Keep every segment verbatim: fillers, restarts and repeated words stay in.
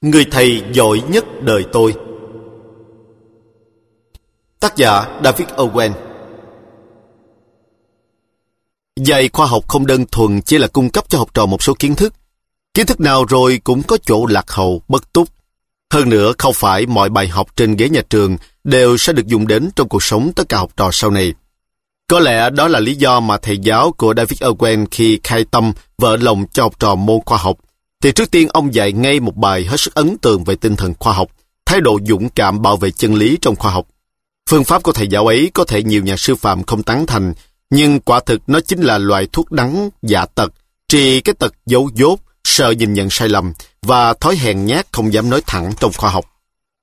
Người thầy giỏi nhất đời tôi. Tác giả David Owen. Dạy khoa học không đơn thuần chỉ là cung cấp cho học trò một số kiến thức. Kiến thức nào rồi cũng có chỗ lạc hậu, bất túc. Hơn nữa, không phải mọi bài học trên ghế nhà trường đều sẽ được dùng đến trong cuộc sống tất cả học trò sau này. Có lẽ đó là lý do mà thầy giáo của David Owen khi khai tâm vỡ lòng cho học trò môn khoa học, thì trước tiên ông dạy ngay một bài hết sức ấn tượng về tinh thần khoa học, thái độ dũng cảm bảo vệ chân lý trong khoa học. Phương pháp của thầy giáo ấy có thể nhiều nhà sư phạm không tán thành, nhưng quả thực nó chính là loại thuốc đắng dạ tật, trị cái tật giấu dốt, sợ nhìn nhận sai lầm và thói hèn nhát không dám nói thẳng trong khoa học.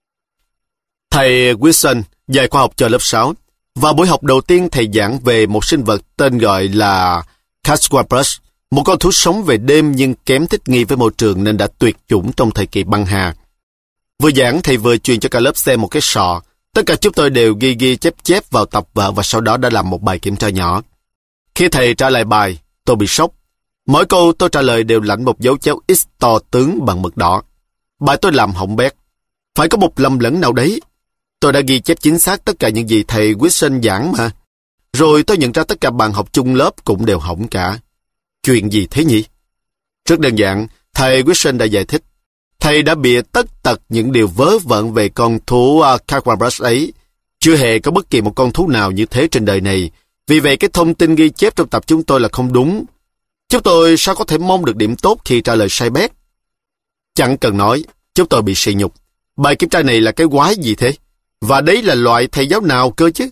Thầy Wilson dạy khoa học cho lớp sáu. Và buổi học đầu tiên thầy giảng về một sinh vật tên gọi là Casquabus, một con thú sống về đêm nhưng kém thích nghi với môi trường nên đã tuyệt chủng trong thời kỳ băng hà. Vừa giảng thầy vừa truyền cho cả lớp xem một cái sọ. Tất cả chúng tôi đều ghi ghi chép chép vào tập vở và sau đó đã làm một bài kiểm tra nhỏ. Khi thầy trả lời bài, tôi bị sốc. Mỗi câu tôi trả lời đều lãnh một dấu chéo X to tướng bằng mực đỏ. Bài tôi làm hỏng bét. Phải có một lầm lẫn nào đấy. Tôi đã ghi chép chính xác tất cả những gì thầy Wilson giảng mà. Rồi tôi nhận ra tất cả bạn học chung lớp cũng đều hỏng cả. Chuyện gì thế nhỉ? Rất đơn giản, thầy Wilson đã giải thích. Thầy đã bịa tất tật những điều vớ vẩn về con thú uh, Casquabus ấy. Chưa hề có bất kỳ một con thú nào như thế trên đời này. Vì vậy cái thông tin ghi chép trong tập chúng tôi là không đúng. Chúng tôi sao có thể mong được điểm tốt khi trả lời sai bét? Chẳng cần nói, chúng tôi bị sỉ nhục. Bài kiểm tra này là cái quái gì thế? Và đấy là loại thầy giáo nào cơ chứ?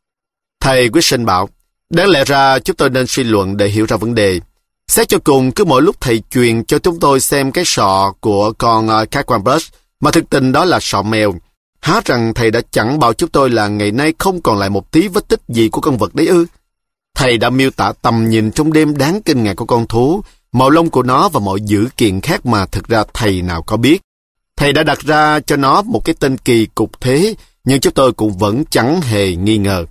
Thầy Wilson bảo, đáng lẽ ra chúng tôi nên suy luận để hiểu ra vấn đề. Xét cho cùng, cứ mỗi lúc thầy truyền cho chúng tôi xem cái sọ của con uh, Casquabus, mà thực tình đó là sọ mèo. Há rằng thầy đã chẳng bảo chúng tôi là ngày nay không còn lại một tí vết tích gì của con vật đấy ư? Thầy đã miêu tả tầm nhìn trong đêm đáng kinh ngạc của con thú, màu lông của nó và mọi dữ kiện khác mà thực ra thầy nào có biết. Thầy đã đặt ra cho nó một cái tên kỳ cục thế, nhưng chúng tôi cũng vẫn chẳng hề nghi ngờ.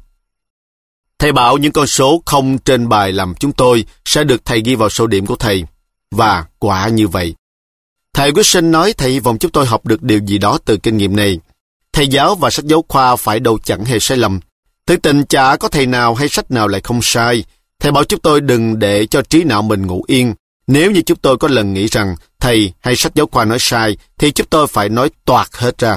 Thầy bảo những con số không trên bài làm chúng tôi sẽ được thầy ghi vào sổ điểm của thầy. Và quả như vậy. Thầy Wilson nói thầy hy vọng chúng tôi học được điều gì đó từ kinh nghiệm này. Thầy giáo và sách giáo khoa phải đâu chẳng hề sai lầm. Thực tình chả có thầy nào hay sách nào lại không sai. Thầy bảo chúng tôi đừng để cho trí não mình ngủ yên. Nếu như chúng tôi có lần nghĩ rằng thầy hay sách giáo khoa nói sai, thì chúng tôi phải nói toạc hết ra.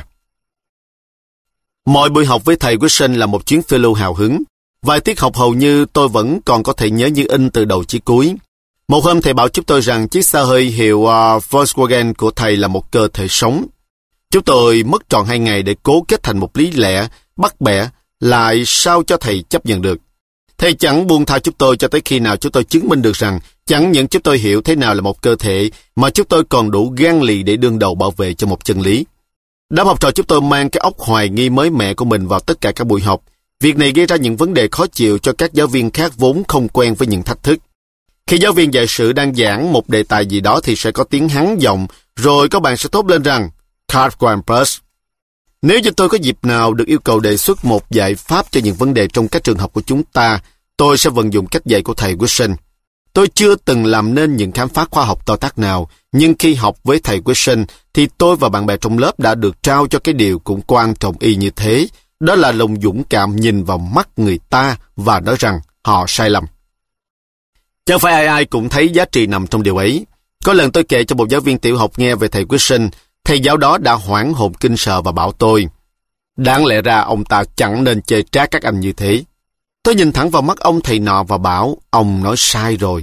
Mọi buổi học với thầy Wilson là một chuyến phiêu lưu hào hứng. Vài tiết học hầu như tôi vẫn còn có thể nhớ như in từ đầu chí cuối. Một hôm thầy bảo chúng tôi rằng chiếc xe hơi hiệu uh, Volkswagen của thầy là một cơ thể sống. Chúng tôi mất trọn hai ngày để cố kết thành một lý lẽ, bắt bẻ, lại sao cho thầy chấp nhận được. Thầy chẳng buông tha chúng tôi cho tới khi nào chúng tôi chứng minh được rằng chẳng những chúng tôi hiểu thế nào là một cơ thể, mà chúng tôi còn đủ gan lì để đương đầu bảo vệ cho một chân lý. Đám học trò chúng tôi mang cái óc hoài nghi mới mẻ của mình vào tất cả các buổi học. Việc này gây ra những vấn đề khó chịu cho các giáo viên khác vốn không quen với những thách thức. Khi giáo viên dạy sử đang giảng một đề tài gì đó thì sẽ có tiếng hắn giọng, rồi các bạn sẽ thốt lên rằng Casquabus. Nếu như tôi có dịp nào được yêu cầu đề xuất một giải pháp cho những vấn đề trong các trường học của chúng ta, tôi sẽ vận dụng cách dạy của thầy Wilson. Tôi chưa từng làm nên những khám phá khoa học to tát nào, nhưng khi học với thầy Wilson thì tôi và bạn bè trong lớp đã được trao cho cái điều cũng quan trọng y như thế. Đó là lòng dũng cảm nhìn vào mắt người ta và nói rằng họ sai lầm. Chẳng phải ai ai cũng thấy giá trị nằm trong điều ấy. Có lần tôi kể cho một giáo viên tiểu học nghe về thầy Wilson, thầy giáo đó đã hoảng hồn kinh sợ và bảo tôi, đáng lẽ ra ông ta chẳng nên chê trách các anh như thế. Tôi nhìn thẳng vào mắt ông thầy nọ và bảo, ông nói sai rồi.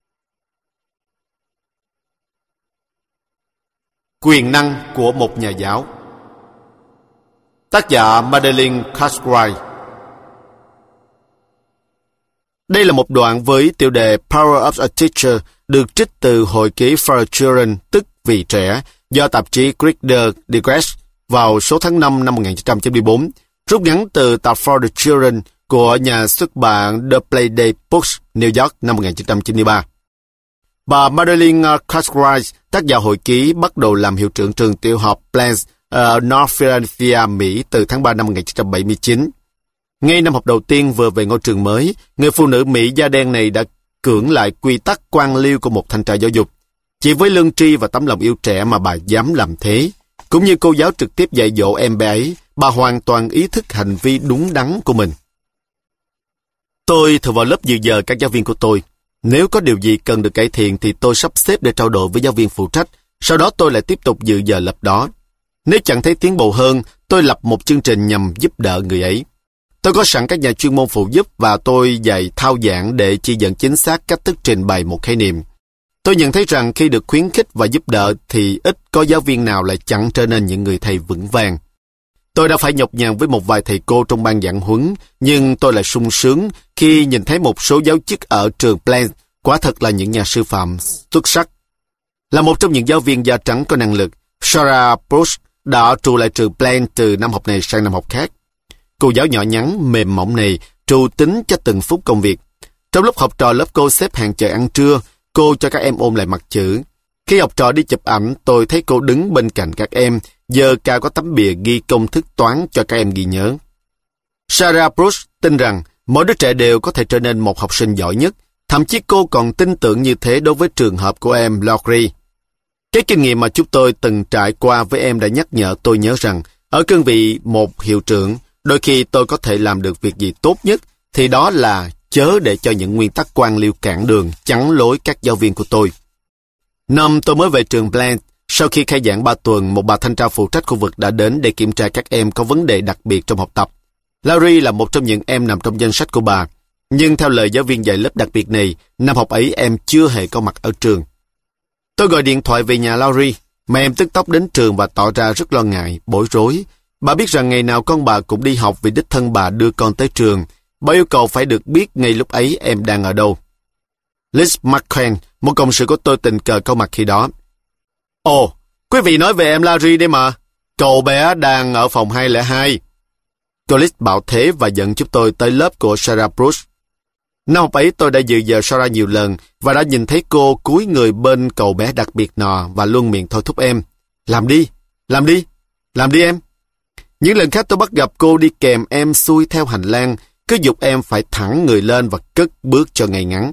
Quyền năng của một nhà giáo. Tác giả Madeleine Casgrain. Đây là một đoạn với tiêu đề Power of a Teacher được trích từ hồi ký For Children, tức vì trẻ, do tạp chí Reader's Digest vào số tháng năm năm một nghìn chín trăm chín mươi tư, rút ngắn từ tập For the Children của nhà xuất bản The Playday Books, New York năm một nghìn chín trăm chín mươi ba. Bà Madeleine Casgrain, tác giả hồi ký, bắt đầu làm hiệu trưởng trường tiểu học Plains ở uh, North Philadelphia, Mỹ từ tháng ba năm một nghìn chín trăm bảy mươi chín. Ngay năm học đầu tiên vừa về ngôi trường mới, người phụ nữ Mỹ da đen này đã cưỡng lại quy tắc quan liêu của một thanh tra giáo dục. Chỉ với lương tri và tấm lòng yêu trẻ mà bà dám làm thế. Cũng như cô giáo trực tiếp dạy dỗ em bé ấy, bà hoàn toàn ý thức hành vi đúng đắn của mình. Tôi thường vào lớp dự giờ các giáo viên của tôi. Nếu có điều gì cần được cải thiện thì tôi sắp xếp để trao đổi với giáo viên phụ trách, sau đó tôi lại tiếp tục dự giờ lớp đó. Nếu chẳng thấy tiến bộ hơn, tôi lập một chương trình nhằm giúp đỡ người ấy. Tôi có sẵn các nhà chuyên môn phụ giúp và tôi dạy thao giảng để chỉ dẫn chính xác cách thức trình bày một khái niệm. Tôi nhận thấy rằng khi được khuyến khích và giúp đỡ thì ít có giáo viên nào lại chẳng trở nên những người thầy vững vàng. Tôi đã phải nhọc nhằn với một vài thầy cô trong ban giảng huấn, nhưng tôi lại sung sướng khi nhìn thấy một số giáo chức ở trường Blank quả thật là những nhà sư phạm xuất sắc. Là một trong những giáo viên da trắng có năng lực, Sarah Bruce đã trụ lại trường Blank từ năm học này sang năm học khác. Cô giáo nhỏ nhắn, mềm mỏng này trù tính cho từng phút công việc. Trong lúc học trò lớp cô xếp hàng chờ ăn trưa, cô cho các em ôn lại mặt chữ. Khi học trò đi chụp ảnh, tôi thấy cô đứng bên cạnh các em, giơ cao có tấm bìa ghi công thức toán cho các em ghi nhớ. Sarah Bruce tin rằng mỗi đứa trẻ đều có thể trở nên một học sinh giỏi nhất, thậm chí cô còn tin tưởng như thế đối với trường hợp của em Laurie. Cái kinh nghiệm mà chúng tôi từng trải qua với em đã nhắc nhở tôi nhớ rằng, ở cương vị một hiệu trưởng, đôi khi tôi có thể làm được việc gì tốt nhất, thì đó là chớ để cho những nguyên tắc quan liêu cản đường, chắn lối các giáo viên của tôi. Năm tôi mới về trường Blank, sau khi khai giảng ba tuần, một bà thanh tra phụ trách khu vực đã đến để kiểm tra các em có vấn đề đặc biệt trong học tập. Laurie là một trong những em nằm trong danh sách của bà, nhưng theo lời giáo viên dạy lớp đặc biệt này, năm học ấy em chưa hề có mặt ở trường. Tôi gọi điện thoại về nhà Laurie, mà em tức tốc đến trường và tỏ ra rất lo ngại, bối rối. Bà biết rằng ngày nào con bà cũng đi học vì đích thân bà đưa con tới trường. Bà yêu cầu phải được biết ngay lúc ấy em đang ở đâu. Liz McCann, một cộng sự của tôi tình cờ có mặt khi đó. Ồ, quý vị nói về em Larry đây mà. Cậu bé đang ở phòng hai không hai. Cô Liz bảo thế và dẫn chúng tôi tới lớp của Sarah Bruce. Năm học ấy tôi đã dự giờ Sarah nhiều lần và đã nhìn thấy cô cúi người bên cậu bé đặc biệt nọ và luôn miệng thôi thúc em. Làm đi, làm đi, làm đi em. Những lần khác tôi bắt gặp cô đi kèm em xuôi theo hành lang, cứ giục em phải thẳng người lên và cất bước cho ngay ngắn.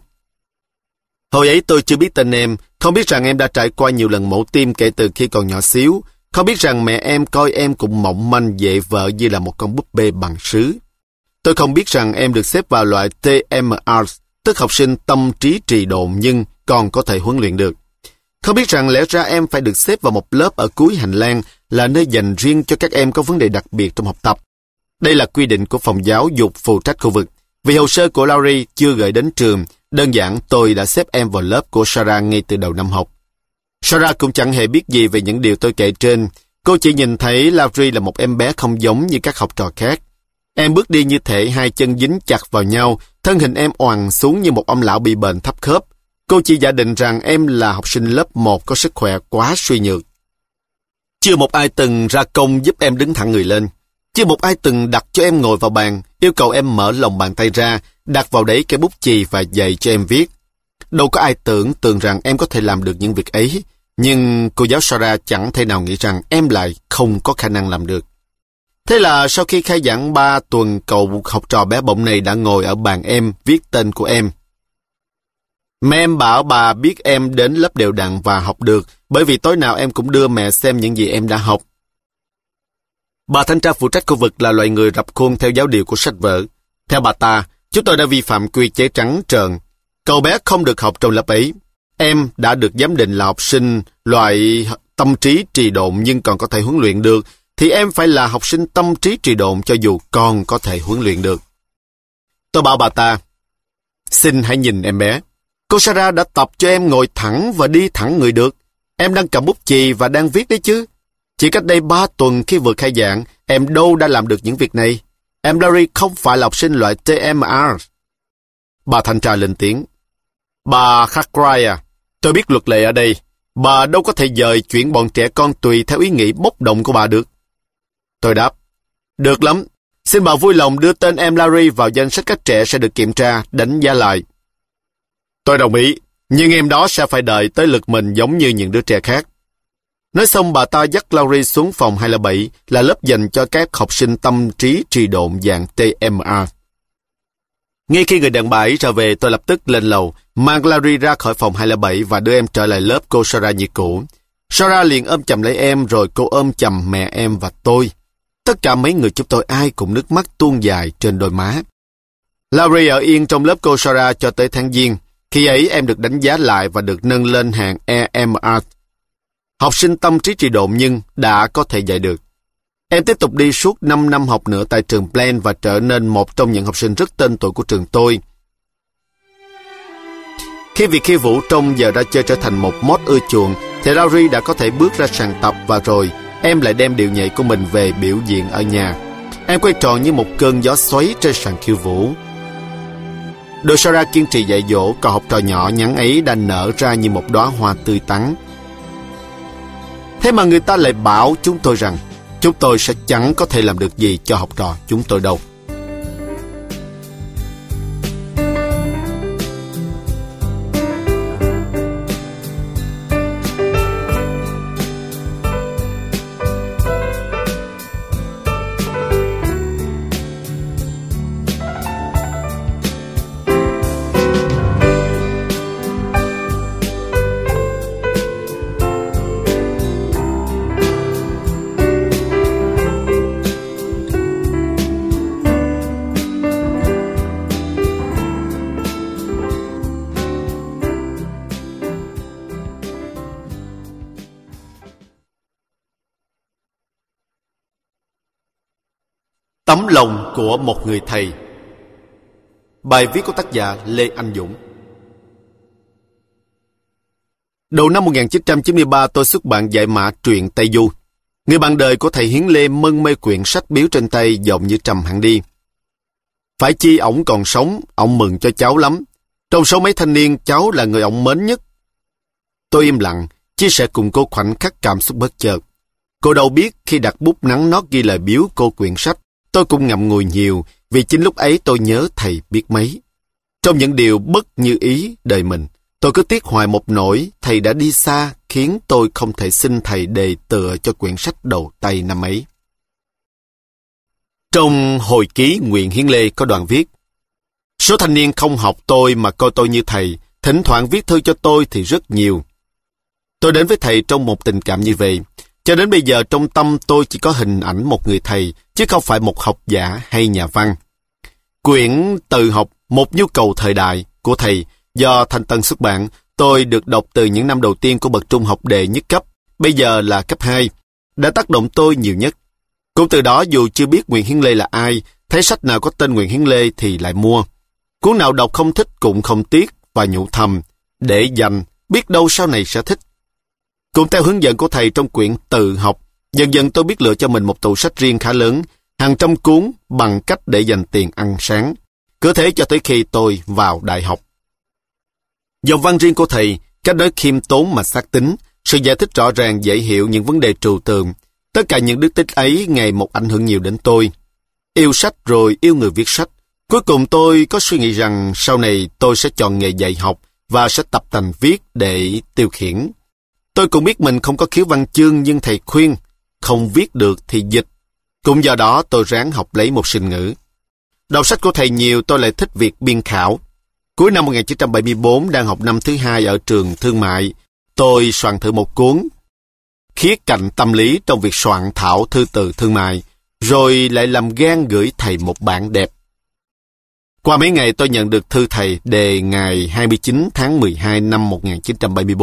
Hồi ấy tôi chưa biết tên em, không biết rằng em đã trải qua nhiều lần mổ tim kể từ khi còn nhỏ xíu, không biết rằng mẹ em coi em cũng mỏng manh dễ vợ như là một con búp bê bằng sứ. Tôi không biết rằng em được xếp vào loại T M R, tức học sinh tâm trí trì độn nhưng còn có thể huấn luyện được. Không biết rằng lẽ ra em phải được xếp vào một lớp ở cuối hành lang là nơi dành riêng cho các em có vấn đề đặc biệt trong học tập. Đây là quy định của phòng giáo dục phụ trách khu vực. Vì hồ sơ của Laurie chưa gửi đến trường, đơn giản tôi đã xếp em vào lớp của Sarah ngay từ đầu năm học. Sarah cũng chẳng hề biết gì về những điều tôi kể trên. Cô chỉ nhìn thấy Laurie là một em bé không giống như các học trò khác. Em bước đi như thể hai chân dính chặt vào nhau, thân hình em oằn xuống như một ông lão bị bệnh thấp khớp. Cô chỉ giả định rằng em là học sinh lớp một có sức khỏe quá suy nhược. Chưa một ai từng ra công giúp em đứng thẳng người lên. Chưa một ai từng đặt cho em ngồi vào bàn, yêu cầu em mở lòng bàn tay ra, đặt vào đấy cái bút chì và dạy cho em viết. Đâu có ai tưởng tượng rằng em có thể làm được những việc ấy, nhưng cô giáo Sarah chẳng thể nào nghĩ rằng em lại không có khả năng làm được. Thế là sau khi khai giảng ba tuần, cậu học trò bé bỏng này đã ngồi ở bàn em viết tên của em. Mẹ em bảo bà biết em đến lớp đều đặn và học được, bởi vì tối nào em cũng đưa mẹ xem những gì em đã học. Bà thanh tra phụ trách khu vực là loại người rập khuôn theo giáo điều của sách vở. Theo bà ta, chúng tôi đã vi phạm quy chế trắng trợn. Cậu bé không được học trong lớp ấy. Em đã được giám định là học sinh loại tâm trí trì độn nhưng còn có thể huấn luyện được, thì em phải là học sinh tâm trí trì độn cho dù còn có thể huấn luyện được. Tôi bảo bà ta, xin hãy nhìn em bé. Cô Sarah đã tập cho em ngồi thẳng và đi thẳng người được. Em đang cầm bút chì và đang viết đấy chứ. Chỉ cách đây ba tuần khi vừa khai giảng, em đâu đã làm được những việc này. Em Larry không phải là học sinh loại T M R. Bà thanh tra lên tiếng. Bà Cartwright à, tôi biết luật lệ ở đây. Bà đâu có thể dời chuyển bọn trẻ con tùy theo ý nghĩ bốc đồng của bà được. Tôi đáp. Được lắm. Xin bà vui lòng đưa tên em Larry vào danh sách các trẻ sẽ được kiểm tra, đánh giá lại. Tôi đồng ý, nhưng em đó sẽ phải đợi tới lượt mình giống như những đứa trẻ khác. Nói xong bà ta dắt Laurie xuống phòng hai không bảy là lớp dành cho các học sinh tâm trí trì độn dạng T M R. Ngay khi người đàn bà ấy trở về, tôi lập tức lên lầu, mang Laurie ra khỏi phòng hai không bảy và đưa em trở lại lớp cô Sarah như cũ. Sarah liền ôm chầm lấy em, rồi cô ôm chầm mẹ em và tôi. Tất cả mấy người chúng tôi ai cũng nước mắt tuôn dài trên đôi má. Larry ở yên trong lớp cô Sarah cho tới tháng Giêng. Khi ấy em được đánh giá lại và được nâng lên hạng E M R. Học sinh tâm trí trì độn nhưng đã có thể dạy được. Em tiếp tục đi suốt năm năm học nữa tại trường Plain và trở nên một trong những học sinh rất tên tuổi của trường tôi. Khi việc khiêu vũ trong giờ ra chơi trở thành một mốt ưa chuộng, thì Larry đã có thể bước ra sàn tập và rồi em lại đem điệu nhảy của mình về biểu diễn ở nhà. Em quay tròn như một cơn gió xoáy trên sàn khiêu vũ. Đội Sarah kiên trì dạy dỗ, cậu học trò nhỏ nhắn ấy đã nở ra như một đóa hoa tươi tắn. Thế mà người ta lại bảo chúng tôi rằng chúng tôi sẽ chẳng có thể làm được gì cho học trò chúng tôi đâu. Tấm lòng của một người thầy. Bài viết của tác giả Lê Anh Dũng. Đầu năm một nghìn chín trăm chín mươi ba, tôi xuất bản giải mã truyện Tây Du. Người bạn đời của thầy Hiến Lê mân mê quyển sách biếu trên tay, giọng như trầm hẳn đi. Phải chi ổng còn sống, ổng mừng cho cháu lắm. Trong số mấy thanh niên, cháu là người ổng mến nhất. Tôi im lặng, chia sẻ cùng cô khoảnh khắc cảm xúc bất chợt. Cô đâu biết khi đặt bút nắn nót ghi lời biếu cô quyển sách, tôi cũng ngậm ngùi nhiều, vì chính lúc ấy tôi nhớ thầy biết mấy. Trong những điều bất như ý đời mình, tôi cứ tiếc hoài một nỗi thầy đã đi xa, khiến tôi không thể xin thầy đề tựa cho quyển sách đầu tay năm ấy. Trong hồi ký Nguyễn Hiến Lê có đoạn viết: số thanh niên không học tôi mà coi tôi như thầy, thỉnh thoảng viết thư cho tôi thì rất nhiều. Tôi đến với thầy trong một tình cảm như vậy. Cho đến bây giờ trong tâm tôi chỉ có hình ảnh một người thầy, chứ không phải một học giả hay nhà văn. Quyển Từ học, một nhu cầu thời đại của thầy do Thanh Tân xuất bản, tôi được đọc từ những năm đầu tiên của bậc trung học đệ nhất cấp, bây giờ là cấp hai, đã tác động tôi nhiều nhất. Cũng từ đó dù chưa biết Nguyễn Hiến Lê là ai, thấy sách nào có tên Nguyễn Hiến Lê thì lại mua. Cuốn nào đọc không thích cũng không tiếc và nhủ thầm, để dành, biết đâu sau này sẽ thích. Cũng theo hướng dẫn của thầy trong quyển Tự học, dần dần tôi biết lựa cho mình một tủ sách riêng khá lớn, hàng trăm cuốn bằng cách để dành tiền ăn sáng. Cứ thế cho tới khi tôi vào đại học. Dòng văn riêng của thầy, cách nói khiêm tốn mà xác tính, sự giải thích rõ ràng dễ hiểu những vấn đề trừu tượng. Tất cả những đức tích ấy ngày một ảnh hưởng nhiều đến tôi. Yêu sách rồi yêu người viết sách. Cuối cùng tôi có suy nghĩ rằng sau này tôi sẽ chọn nghề dạy học và sẽ tập tành viết để tiêu khiển. Tôi cũng biết mình không có khiếu văn chương, nhưng thầy khuyên không viết được thì dịch. Cũng do đó tôi ráng học lấy một sinh ngữ. Đọc sách của thầy nhiều, tôi lại thích việc biên khảo. Cuối năm một nghìn chín trăm bảy mươi tư, đang học năm thứ hai ở trường thương mại, tôi soạn thử một cuốn khía cạnh tâm lý trong việc soạn thảo thư từ thương mại, rồi lại làm gan gửi thầy một bản đẹp. Qua mấy ngày tôi nhận được thư thầy đề ngày hai mươi chín tháng mười hai năm một nghìn chín trăm bảy mươi tư.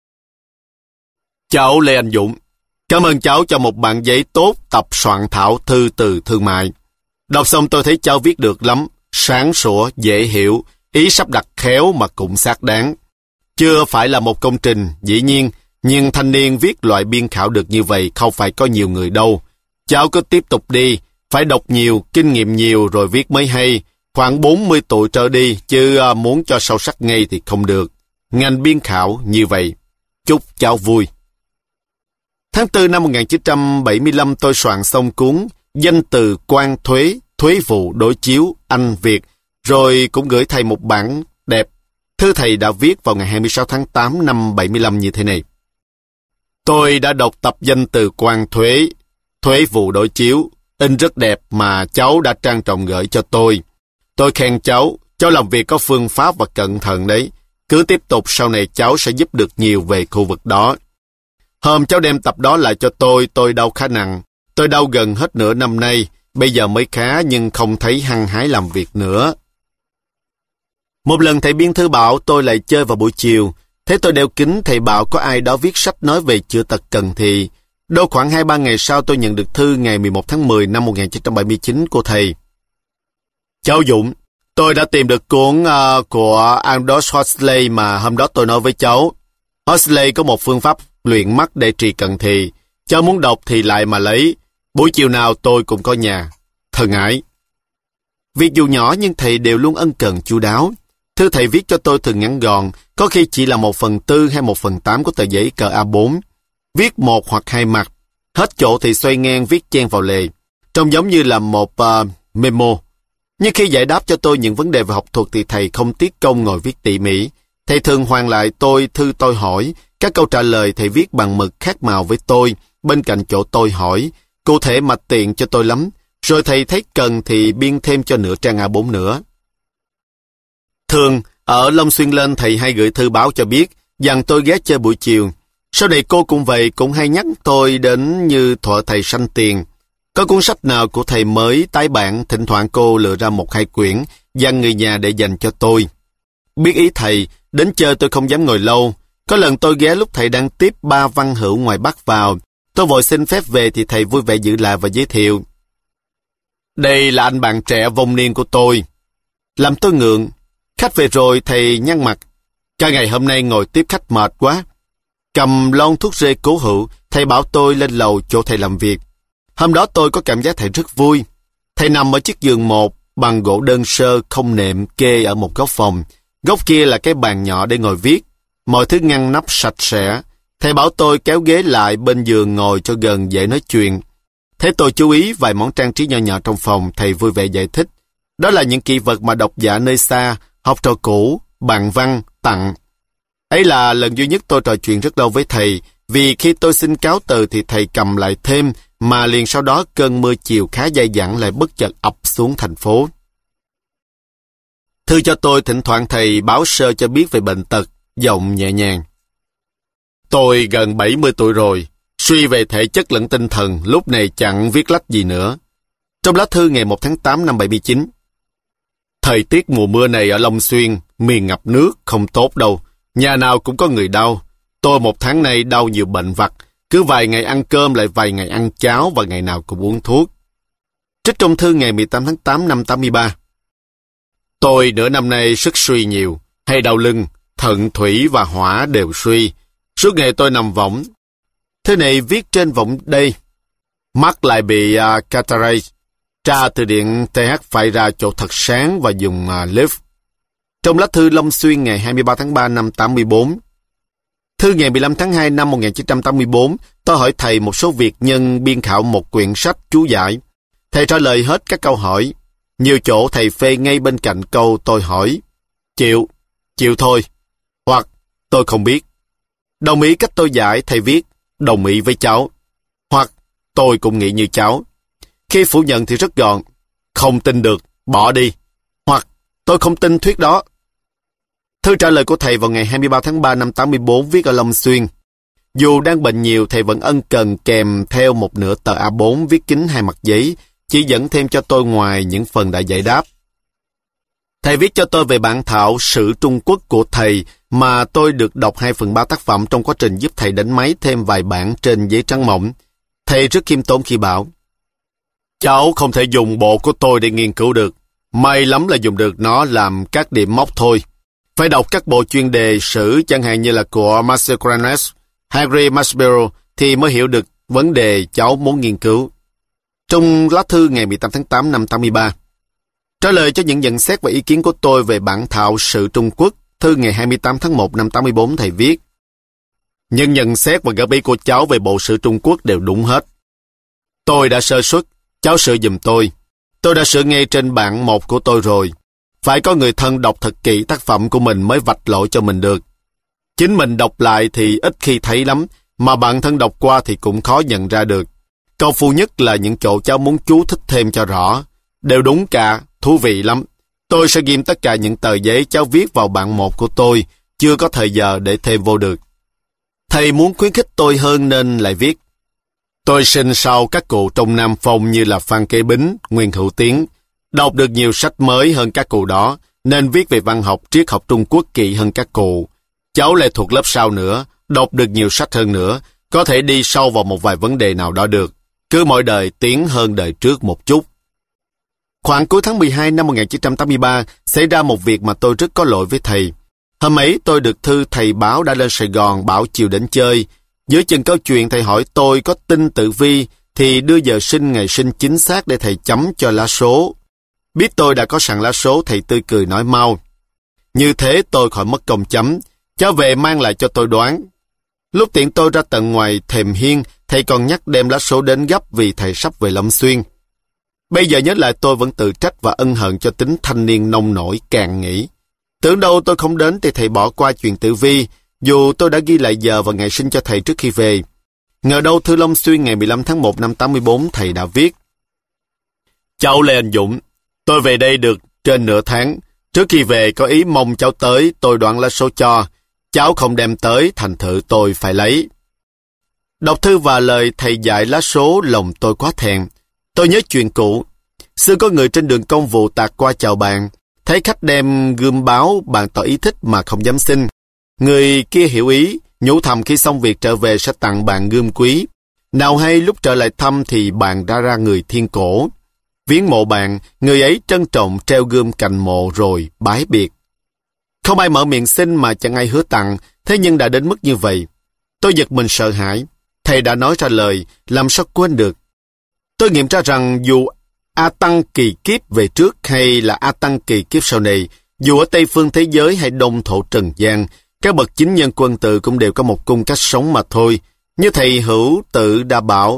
Cháu Lê Anh Dũng, cảm ơn cháu cho một bản giấy tốt tập soạn thảo thư từ thương mại. Đọc xong tôi thấy cháu viết được lắm, sáng sủa, dễ hiểu, ý sắp đặt khéo mà cũng xác đáng. Chưa phải là một công trình, dĩ nhiên, nhưng thanh niên viết loại biên khảo được như vậy không phải có nhiều người đâu. Cháu cứ tiếp tục đi, phải đọc nhiều, kinh nghiệm nhiều rồi viết mới hay. Khoảng bốn mươi tuổi trở đi, chứ muốn cho sâu sắc ngay thì không được. Ngành biên khảo như vậy. Chúc cháu vui. Tháng tư năm một nghìn chín trăm bảy mươi lăm tôi soạn xong cuốn Danh từ quan thuế, thuế vụ đối chiếu, Anh Việt, rồi cũng gửi thầy một bản đẹp. Thư thầy đã viết vào ngày hai mươi sáu tháng tám năm bảy mươi lăm như thế này. Tôi đã đọc tập danh từ quan thuế, thuế vụ đối chiếu, in rất đẹp mà cháu đã trang trọng gửi cho tôi. Tôi khen cháu, cháu làm việc có phương pháp và cẩn thận đấy. Cứ tiếp tục sau này cháu sẽ giúp được nhiều về khu vực đó. Hôm cháu đem tập đó lại cho tôi, tôi đau khá nặng. Tôi đau gần hết nửa năm nay, bây giờ mới khá nhưng không thấy hăng hái làm việc nữa. Một lần thầy biên thư bảo tôi lại chơi vào buổi chiều. Thế tôi đeo kính, thầy bảo có ai đó viết sách nói về chữa tật cần thì. Đâu khoảng hai ba ngày sau tôi nhận được thư ngày mười một tháng mười năm một nghìn chín trăm bảy mươi chín của thầy. Cháu Dũng, tôi đã tìm được cuốn uh, của Aldous Huxley mà hôm đó tôi nói với cháu. Huxley có một phương pháp luyện mắt để trị cận thị. Cháu muốn đọc thì lại mà lấy. Buổi chiều nào tôi cũng có nhà. Thân ái. Việc dù nhỏ nhưng thầy đều luôn ân cần chu đáo. Thư thầy viết cho tôi thường ngắn gọn, có khi chỉ là một phần tư hay một phần tám của tờ giấy cờ A bốn. Viết một hoặc hai mặt, hết chỗ thì xoay ngang viết chen vào lề, trông giống như là một uh, memo. Nhưng khi giải đáp cho tôi những vấn đề về học thuật thì thầy không tiếc công ngồi viết tỉ mỉ. Thầy thường hoàn lại tôi thư tôi hỏi, các câu trả lời thầy viết bằng mực khác màu với tôi, bên cạnh chỗ tôi hỏi, cụ thể mà tiện cho tôi lắm. Rồi thầy thấy cần thì biên thêm cho nửa trang A bốn nữa. Thường, ở Long Xuyên lên thầy hay gửi thư báo cho biết, dặn tôi ghé chơi buổi chiều. Sau này cô cũng vậy, cũng hay nhắc tôi đến như thuở thầy sanh tiền. Có cuốn sách nào của thầy mới tái bản, thỉnh thoảng cô lựa ra một hai quyển, dặn người nhà để dành cho tôi. Biết ý thầy, đến chơi tôi không dám ngồi lâu. Có lần tôi ghé lúc thầy đang tiếp ba văn hữu ngoài Bắc vào. Tôi vội xin phép về thì thầy vui vẻ giữ lại và giới thiệu. Đây là anh bạn trẻ vong niên của tôi. Làm tôi ngượng. Khách về rồi thầy nhăn mặt. Cả ngày hôm nay ngồi tiếp khách mệt quá. Cầm lon thuốc rê cố hữu, thầy bảo tôi lên lầu chỗ thầy làm việc. Hôm đó tôi có cảm giác thầy rất vui. Thầy nằm ở chiếc giường một, bằng gỗ đơn sơ không nệm kê ở một góc phòng. Góc kia là cái bàn nhỏ để ngồi viết. Mọi thứ ngăn nắp sạch sẽ. Thầy bảo tôi kéo ghế lại bên giường ngồi cho gần dễ nói chuyện. Thế tôi chú ý vài món trang trí nhỏ nhỏ trong phòng, thầy vui vẻ giải thích. Đó là những kỷ vật mà độc giả nơi xa, học trò cũ, bạn văn, tặng. Ấy là lần duy nhất tôi trò chuyện rất lâu với thầy, vì khi tôi xin cáo từ thì thầy cầm lại thêm, mà liền sau đó cơn mưa chiều khá dai dẳng lại bất chợt ập xuống thành phố. Thư cho tôi thỉnh thoảng thầy báo sơ cho biết về bệnh tật, giọng nhẹ nhàng. Tôi gần bảy mươi tuổi rồi, suy về thể chất lẫn tinh thần, lúc này chẳng viết lách gì nữa. Trong lá thư ngày một tháng tám năm bảy mươi chín. Thời tiết mùa mưa này ở Long Xuyên, miền ngập nước, không tốt đâu. Nhà nào cũng có người đau. Tôi một tháng nay đau nhiều bệnh vặt. Cứ vài ngày ăn cơm lại vài ngày ăn cháo và ngày nào cũng uống thuốc. Trích trong thư ngày mười tám tháng tám năm tám mươi ba. Tôi nửa năm nay sức suy nhiều, hay đau lưng, thận thủy và hỏa đều suy. Suốt ngày tôi nằm võng. Thư này viết trên võng đây. Mắt lại bị uh, cataract. Tra từ điển tê hát phải ra chỗ thật sáng và dùng uh, lift. Trong lá thư Long Xuyên ngày hai mươi ba tháng ba năm tám mươi bốn. Thư ngày mười lăm tháng hai năm một nghìn chín trăm tám mươi bốn, tôi hỏi thầy một số việc nhân biên khảo một quyển sách chú giải. Thầy trả lời hết các câu hỏi. Nhiều chỗ thầy phê ngay bên cạnh câu tôi hỏi. Chịu, chịu thôi. Hoặc tôi không biết. Đồng ý cách tôi giải, thầy viết đồng ý với cháu. Hoặc tôi cũng nghĩ như cháu. Khi phủ nhận thì rất gọn. Không tin được, bỏ đi. Hoặc tôi không tin thuyết đó. Thư trả lời của thầy vào ngày hai mươi ba tháng ba năm tám mươi bốn viết ở Long Xuyên. Dù đang bệnh nhiều, thầy vẫn ân cần kèm theo một nửa tờ A bốn viết kín hai mặt giấy, chỉ dẫn thêm cho tôi ngoài những phần đã giải đáp. Thầy viết cho tôi về bản thảo Sử Trung Quốc của thầy mà tôi được đọc hai phần ba tác phẩm trong quá trình giúp thầy đánh máy thêm vài bản trên giấy trắng mỏng. Thầy rất khiêm tốn khi bảo, cháu không thể dùng bộ của tôi để nghiên cứu được. May lắm là dùng được nó làm các điểm mốc thôi. Phải đọc các bộ chuyên đề sử chẳng hạn như là của Mascarenhas, Harry Maspero thì mới hiểu được vấn đề cháu muốn nghiên cứu. Trong lá thư ngày mười tám tháng tám năm tám mươi ba, trả lời cho những nhận xét và ý kiến của tôi về bản thảo Sử Trung Quốc, thư ngày hai mươi tám tháng một năm tám mươi bốn thầy viết, những nhận xét và góp ý của cháu về bộ Sử Trung Quốc đều đúng hết. Tôi đã sơ suất, cháu sửa giùm tôi. Tôi đã sửa ngay trên bản một của tôi rồi. Phải có người thân đọc thật kỹ tác phẩm của mình mới vạch lỗi cho mình được. Chính mình đọc lại thì ít khi thấy lắm, mà bạn thân đọc qua thì cũng khó nhận ra được. Câu phu nhất là những chỗ cháu muốn chú thích thêm cho rõ. Đều đúng cả, thú vị lắm. Tôi sẽ ghim tất cả những tờ giấy cháu viết vào bản một của tôi, chưa có thời giờ để thêm vô được. Thầy muốn khuyến khích tôi hơn nên lại viết. Tôi sinh sau các cụ trong Nam Phong như là Phan Kế Bính, Nguyên Hữu Tiến. Đọc được nhiều sách mới hơn các cụ đó, nên viết về văn học, triết học Trung Quốc kỵ hơn các cụ. Cháu lại thuộc lớp sau nữa, đọc được nhiều sách hơn nữa, có thể đi sâu vào một vài vấn đề nào đó được. Cứ mỗi đời tiến hơn đời trước một chút. Khoảng cuối tháng mười hai năm một nghìn chín trăm tám mươi ba, xảy ra một việc mà tôi rất có lỗi với thầy. Hôm ấy tôi được thư thầy báo đã lên Sài Gòn bảo chiều đến chơi. Dưới chừng câu chuyện thầy hỏi tôi có tin tử vi thì đưa giờ sinh ngày sinh chính xác để thầy chấm cho lá số. Biết tôi đã có sẵn lá số, thầy tươi cười nói mau. Như thế tôi khỏi mất công chấm. Cháu về mang lại cho tôi đoán. Lúc tiện tôi ra tận ngoài thềm hiên, thầy còn nhắc đem lá số đến gấp vì thầy sắp về Long Xuyên. Bây giờ nhớ lại tôi vẫn tự trách và ân hận cho tính thanh niên nông nổi càng nghĩ. Tưởng đâu tôi không đến thì thầy bỏ qua chuyện tử vi, dù tôi đã ghi lại giờ và ngày sinh cho thầy trước khi về. Ngờ đâu thư Long Xuyên ngày mười lăm tháng một năm tám mươi tư thầy đã viết. Cháu Lê Anh Dũng, tôi về đây được trên nửa tháng. Trước khi về có ý mong cháu tới, tôi đoán lá số cho. Cháu không đem tới, thành thử tôi phải lấy. Đọc thư và lời thầy dạy lá số, lòng tôi quá thẹn. Tôi nhớ chuyện cũ. Xưa có người trên đường công vụ tạt qua chào bạn. Thấy khách đem gươm báo, bạn tỏ ý thích mà không dám xin. Người kia hiểu ý, nhủ thầm khi xong việc trở về sẽ tặng bạn gươm quý. Nào hay lúc trở lại thăm thì bạn đã ra người thiên cổ. Viếng mộ bạn, người ấy trân trọng treo gươm cạnh mộ rồi bái biệt. Không ai mở miệng xin mà chẳng ai hứa tặng, thế nhưng đã đến mức như vậy. Tôi giật mình sợ hãi. Thầy đã nói ra lời, làm sao quên được. Tôi nghiệm ra rằng dù A Tăng kỳ kiếp về trước hay là A Tăng kỳ kiếp sau này, dù ở Tây phương thế giới hay Đông thổ trần gian, các bậc chính nhân quân tử cũng đều có một cung cách sống mà thôi. Như thầy Hữu Tự đã bảo,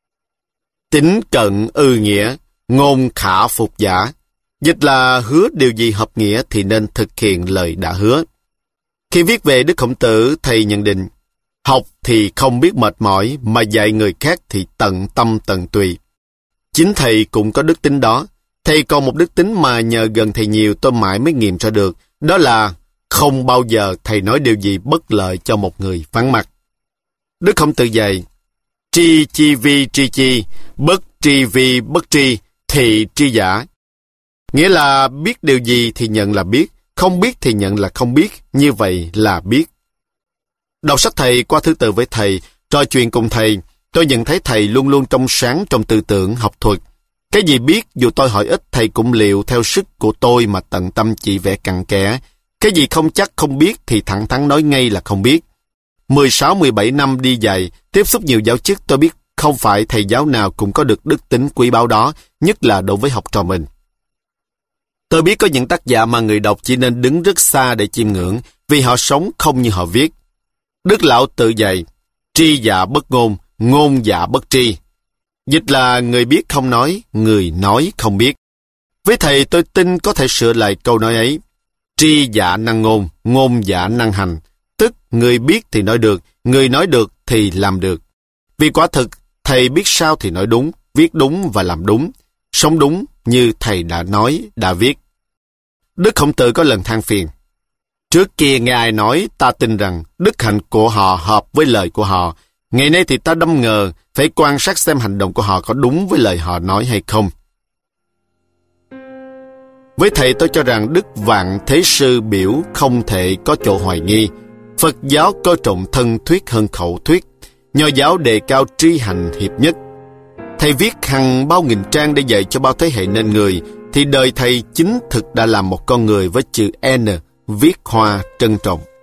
tính cận ư nghĩa, ngôn khả phục giả. Dịch là hứa điều gì hợp nghĩa thì nên thực hiện lời đã hứa. Khi viết về Đức Khổng Tử, thầy nhận định, học thì không biết mệt mỏi, mà dạy người khác thì tận tâm tận tùy. Chính thầy cũng có đức tính đó. Thầy còn một đức tính mà nhờ gần thầy nhiều tôi mãi mới nghiệm ra được. Đó là không bao giờ thầy nói điều gì bất lợi cho một người vắng mặt. Đức Khổng Tử dạy, tri chi vi tri chi, bất tri vi bất tri, thì tri giả. Nghĩa là biết điều gì thì nhận là biết, không biết thì nhận là không biết, như vậy là biết. Đọc sách thầy, qua thư từ với thầy, trò chuyện cùng thầy, tôi nhận thấy thầy luôn luôn trong sáng trong tư tưởng, học thuật. Cái gì biết, dù tôi hỏi ít, thầy cũng liệu theo sức của tôi mà tận tâm chỉ vẽ cặn kẽ. Cái gì không chắc không biết thì thẳng thắn nói ngay là không biết. mười sáu mười bảy năm đi dạy, tiếp xúc nhiều giáo chức, tôi biết không phải thầy giáo nào cũng có được đức tính quý báu đó, nhất là đối với học trò mình. Tôi biết có những tác giả mà người đọc chỉ nên đứng rất xa để chiêm ngưỡng, vì họ sống không như họ viết. Đức Lão tự dạy, tri dạ bất ngôn, ngôn dạ bất tri. Dịch là người biết không nói, người nói không biết. Với thầy tôi tin có thể sửa lại câu nói ấy. Tri dạ năng ngôn, ngôn dạ năng hành. Tức người biết thì nói được, người nói được thì làm được. Vì quả thực, thầy biết sao thì nói đúng, viết đúng và làm đúng, sống đúng như thầy đã nói, đã viết. Đức Khổng Tử có lần than phiền. Trước kia nghe ai nói, ta tin rằng đức hạnh của họ hợp với lời của họ. Ngày nay thì ta đâm ngờ, phải quan sát xem hành động của họ có đúng với lời họ nói hay không. Với thầy tôi cho rằng Đức Vạn Thế Sư biểu không thể có chỗ hoài nghi. Phật giáo coi trọng thân thuyết hơn khẩu thuyết. Nho giáo đề cao tri hành hiệp nhất. Thầy viết hàng bao nghìn trang để dạy cho bao thế hệ nên người, thì đời thầy chính thực đã làm một con người với chữ N, viết hoa trân trọng.